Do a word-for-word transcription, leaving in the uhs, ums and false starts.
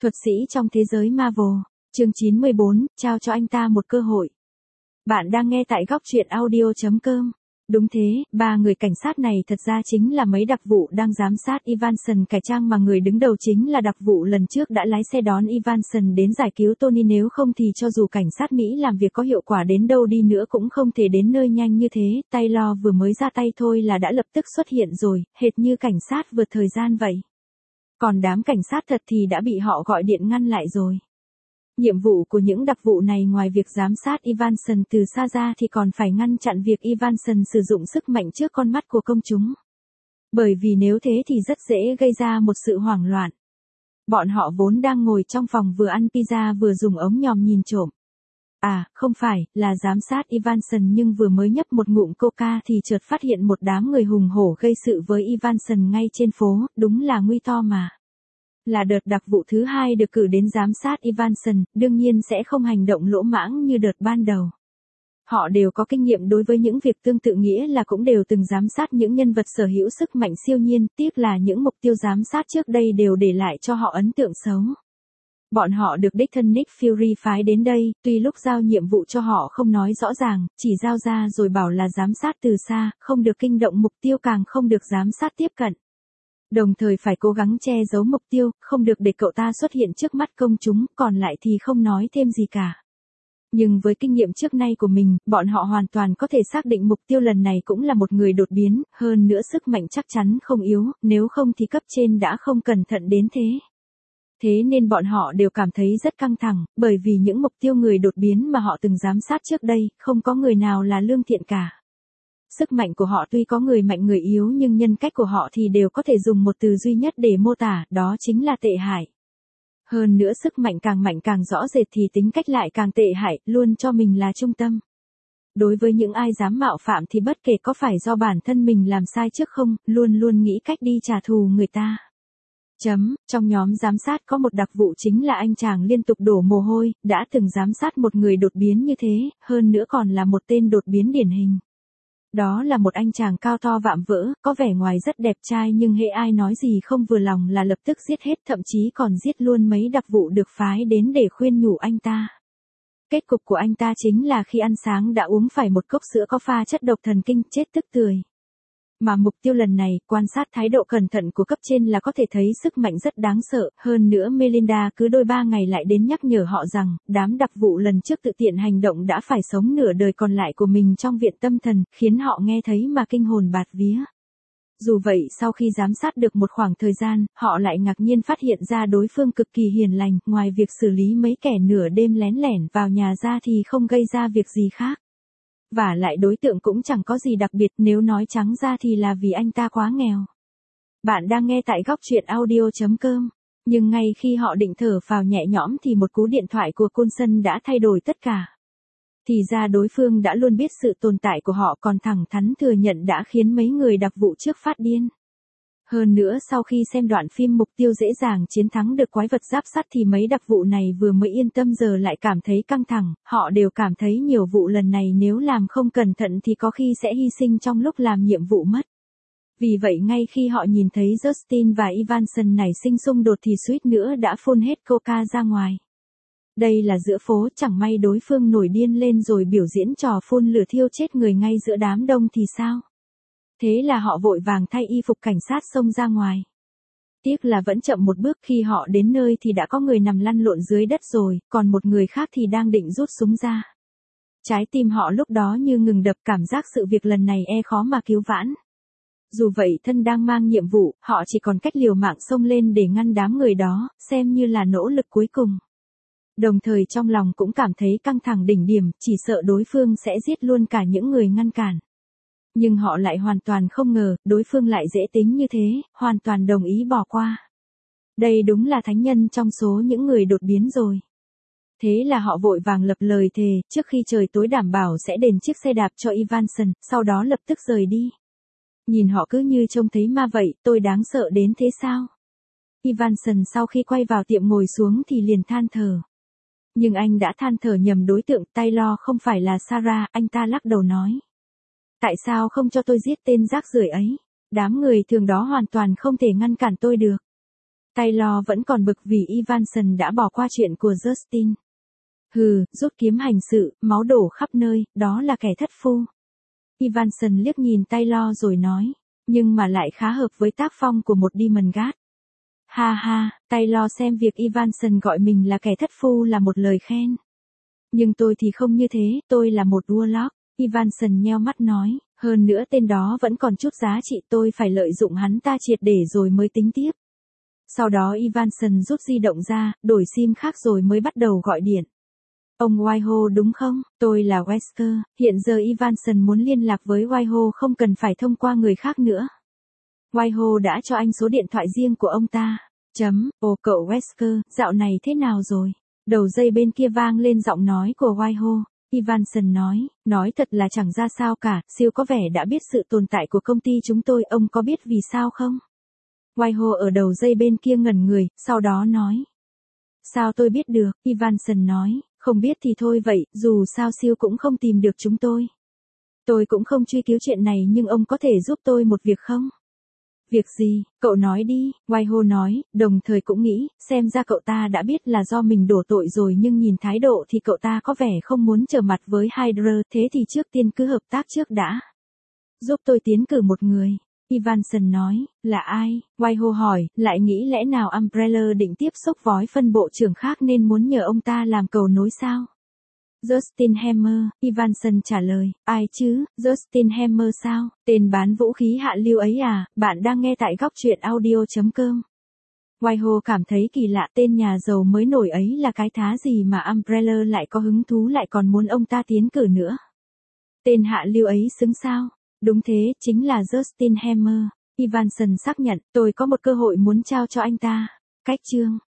Thuật sĩ trong thế giới Marvel, chương chín mươi bốn, trao cho anh ta một cơ hội. Bạn đang nghe tại góc truyện audio chấm com. Đúng thế, ba người cảnh sát này thật ra chính là mấy đặc vụ đang giám sát Evanson cải trang mà người đứng đầu chính là đặc vụ lần trước đã lái xe đón Evanson đến giải cứu Tony, nếu không thì cho dù cảnh sát Mỹ làm việc có hiệu quả đến đâu đi nữa cũng không thể đến nơi nhanh như thế. Taylor vừa mới ra tay thôi là đã lập tức xuất hiện rồi, hệt như cảnh sát vượt thời gian vậy. Còn đám cảnh sát thật thì đã bị họ gọi điện ngăn lại rồi. Nhiệm vụ của những đặc vụ này ngoài việc giám sát Evanson từ xa ra thì còn phải ngăn chặn việc Evanson sử dụng sức mạnh trước con mắt của công chúng. Bởi vì nếu thế thì rất dễ gây ra một sự hoảng loạn. Bọn họ vốn đang ngồi trong phòng vừa ăn pizza vừa dùng ống nhòm nhìn trộm. À, không phải, là giám sát Evanson, nhưng vừa mới nhấp một ngụm coca thì chợt phát hiện một đám người hùng hổ gây sự với Evanson ngay trên phố, đúng là nguy to mà. Là đợt đặc vụ thứ hai được cử đến giám sát Evanson, đương nhiên sẽ không hành động lỗ mãng như đợt ban đầu. Họ đều có kinh nghiệm đối với những việc tương tự, nghĩa là cũng đều từng giám sát những nhân vật sở hữu sức mạnh siêu nhiên, tiếc là những mục tiêu giám sát trước đây đều để lại cho họ ấn tượng xấu. Bọn họ được đích thân Nick Fury phái đến đây, tuy lúc giao nhiệm vụ cho họ không nói rõ ràng, chỉ giao ra rồi bảo là giám sát từ xa, không được kinh động mục tiêu, càng không được giám sát tiếp cận. Đồng thời phải cố gắng che giấu mục tiêu, không được để cậu ta xuất hiện trước mắt công chúng, còn lại thì không nói thêm gì cả. Nhưng với kinh nghiệm trước nay của mình, bọn họ hoàn toàn có thể xác định mục tiêu lần này cũng là một người đột biến, hơn nữa sức mạnh chắc chắn không yếu, nếu không thì cấp trên đã không cẩn thận đến thế. Thế nên bọn họ đều cảm thấy rất căng thẳng, bởi vì những mục tiêu người đột biến mà họ từng giám sát trước đây, không có người nào là lương thiện cả. Sức mạnh của họ tuy có người mạnh người yếu, nhưng nhân cách của họ thì đều có thể dùng một từ duy nhất để mô tả, đó chính là tệ hại. Hơn nữa sức mạnh càng mạnh càng rõ rệt thì tính cách lại càng tệ hại, luôn cho mình là trung tâm. Đối với những ai dám mạo phạm thì bất kể có phải do bản thân mình làm sai trước không, luôn luôn nghĩ cách đi trả thù người ta. Chấm, trong nhóm giám sát có một đặc vụ chính là anh chàng liên tục đổ mồ hôi, đã từng giám sát một người đột biến như thế, hơn nữa còn là một tên đột biến điển hình. Đó là một anh chàng cao to vạm vỡ, có vẻ ngoài rất đẹp trai, nhưng hễ ai nói gì không vừa lòng là lập tức giết hết, thậm chí còn giết luôn mấy đặc vụ được phái đến để khuyên nhủ anh ta. Kết cục của anh ta chính là khi ăn sáng đã uống phải một cốc sữa có pha chất độc thần kinh, chết tức tưởi. Mà mục tiêu lần này, quan sát thái độ cẩn thận của cấp trên là có thể thấy sức mạnh rất đáng sợ, hơn nữa Melinda cứ đôi ba ngày lại đến nhắc nhở họ rằng, đám đặc vụ lần trước tự tiện hành động đã phải sống nửa đời còn lại của mình trong viện tâm thần, khiến họ nghe thấy mà kinh hồn bạt vía. Dù vậy, sau khi giám sát được một khoảng thời gian, họ lại ngạc nhiên phát hiện ra đối phương cực kỳ hiền lành, ngoài việc xử lý mấy kẻ nửa đêm lén lẻn vào nhà ra thì không gây ra việc gì khác. Và lại đối tượng cũng chẳng có gì đặc biệt, nếu nói trắng ra thì là vì anh ta quá nghèo. Bạn đang nghe tại góc truyện audio chấm com. Nhưng ngay khi họ định thở phào nhẹ nhõm thì một cú điện thoại của Coulson đã thay đổi tất cả. Thì ra đối phương đã luôn biết sự tồn tại của họ, còn thẳng thắn thừa nhận đã khiến mấy người đặc vụ trước phát điên. Hơn nữa sau khi xem đoạn phim mục tiêu dễ dàng chiến thắng được quái vật giáp sắt thì mấy đặc vụ này vừa mới yên tâm giờ lại cảm thấy căng thẳng, họ đều cảm thấy nhiều vụ lần này nếu làm không cẩn thận thì có khi sẽ hy sinh trong lúc làm nhiệm vụ mất. Vì vậy ngay khi họ nhìn thấy Justin và Evanson nảy sinh xung đột thì suýt nữa đã phun hết coca ra ngoài. Đây là giữa phố, chẳng may đối phương nổi điên lên rồi biểu diễn trò phun lửa thiêu chết người ngay giữa đám đông thì sao? Thế là họ vội vàng thay y phục cảnh sát xông ra ngoài. Tiếc là vẫn chậm một bước, khi họ đến nơi thì đã có người nằm lăn lộn dưới đất rồi, còn một người khác thì đang định rút súng ra. Trái tim họ lúc đó như ngừng đập, cảm giác sự việc lần này e khó mà cứu vãn. Dù vậy thân đang mang nhiệm vụ, họ chỉ còn cách liều mạng xông lên để ngăn đám người đó, xem như là nỗ lực cuối cùng. Đồng thời trong lòng cũng cảm thấy căng thẳng đỉnh điểm, chỉ sợ đối phương sẽ giết luôn cả những người ngăn cản. Nhưng họ lại hoàn toàn không ngờ, đối phương lại dễ tính như thế, hoàn toàn đồng ý bỏ qua. Đây đúng là thánh nhân trong số những người đột biến rồi. Thế là họ vội vàng lập lời thề, trước khi trời tối đảm bảo sẽ đền chiếc xe đạp cho Evanson, sau đó lập tức rời đi. Nhìn họ cứ như trông thấy ma vậy, tôi đáng sợ đến thế sao? Evanson sau khi quay vào tiệm ngồi xuống thì liền than thở. Nhưng anh đã than thở nhầm đối tượng, Taylor không phải là Sarah, anh ta lắc đầu nói. Tại sao không cho tôi giết tên rác rưởi ấy? Đám người thường đó hoàn toàn không thể ngăn cản tôi được. Taylor vẫn còn bực vì Evanson đã bỏ qua chuyện của Justin. Hừ, rút kiếm hành sự, máu đổ khắp nơi, đó là kẻ thất phu. Evanson liếc nhìn Taylor rồi nói, nhưng mà lại khá hợp với tác phong của một Demon God. Ha ha, Taylor xem việc Evanson gọi mình là kẻ thất phu là một lời khen. Nhưng tôi thì không như thế, tôi là một warlock. Evanson nheo mắt nói, hơn nữa tên đó vẫn còn chút giá trị, tôi phải lợi dụng hắn ta triệt để rồi mới tính tiếp. Sau đó Evanson rút di động ra, đổi sim khác rồi mới bắt đầu gọi điện. Ông Whitehall đúng không? Tôi là Wesker, hiện giờ Evanson muốn liên lạc với Whitehall không cần phải thông qua người khác nữa. Whitehall đã cho anh số điện thoại riêng của ông ta. Chấm, ồ cậu Wesker, dạo này thế nào rồi? Đầu dây bên kia vang lên giọng nói của Whitehall. Evanson nói, nói thật là chẳng ra sao cả, siêu có vẻ đã biết sự tồn tại của công ty chúng tôi, ông có biết vì sao không? Whitehall ở đầu dây bên kia ngẩn người, sau đó nói. Sao tôi biết được? Evanson nói, không biết thì thôi vậy, dù sao siêu cũng không tìm được chúng tôi. Tôi cũng không truy cứu chuyện này nhưng ông có thể giúp tôi một việc không? Việc gì? Cậu nói đi, Whitehall nói, đồng thời cũng nghĩ, xem ra cậu ta đã biết là do mình đổ tội rồi nhưng nhìn thái độ thì cậu ta có vẻ không muốn trở mặt với Hydra, thế thì trước tiên cứ hợp tác trước đã. Giúp tôi tiến cử một người. Evanson nói, là ai? Whitehall hỏi, lại nghĩ lẽ nào Umbrella định tiếp xúc với phân bộ trưởng khác nên muốn nhờ ông ta làm cầu nối sao? Justin Hammer, Evanson trả lời, ai chứ, Justin Hammer sao, tên bán vũ khí hạ lưu ấy à, bạn đang nghe tại góc truyện audio.com. Whitehall cảm thấy kỳ lạ, tên nhà giàu mới nổi ấy là cái thá gì mà Umbrella lại có hứng thú lại còn muốn ông ta tiến cử nữa. Tên hạ lưu ấy xứng sao? Đúng thế, chính là Justin Hammer. Evanson xác nhận, tôi có một cơ hội muốn trao cho anh ta. Cách chương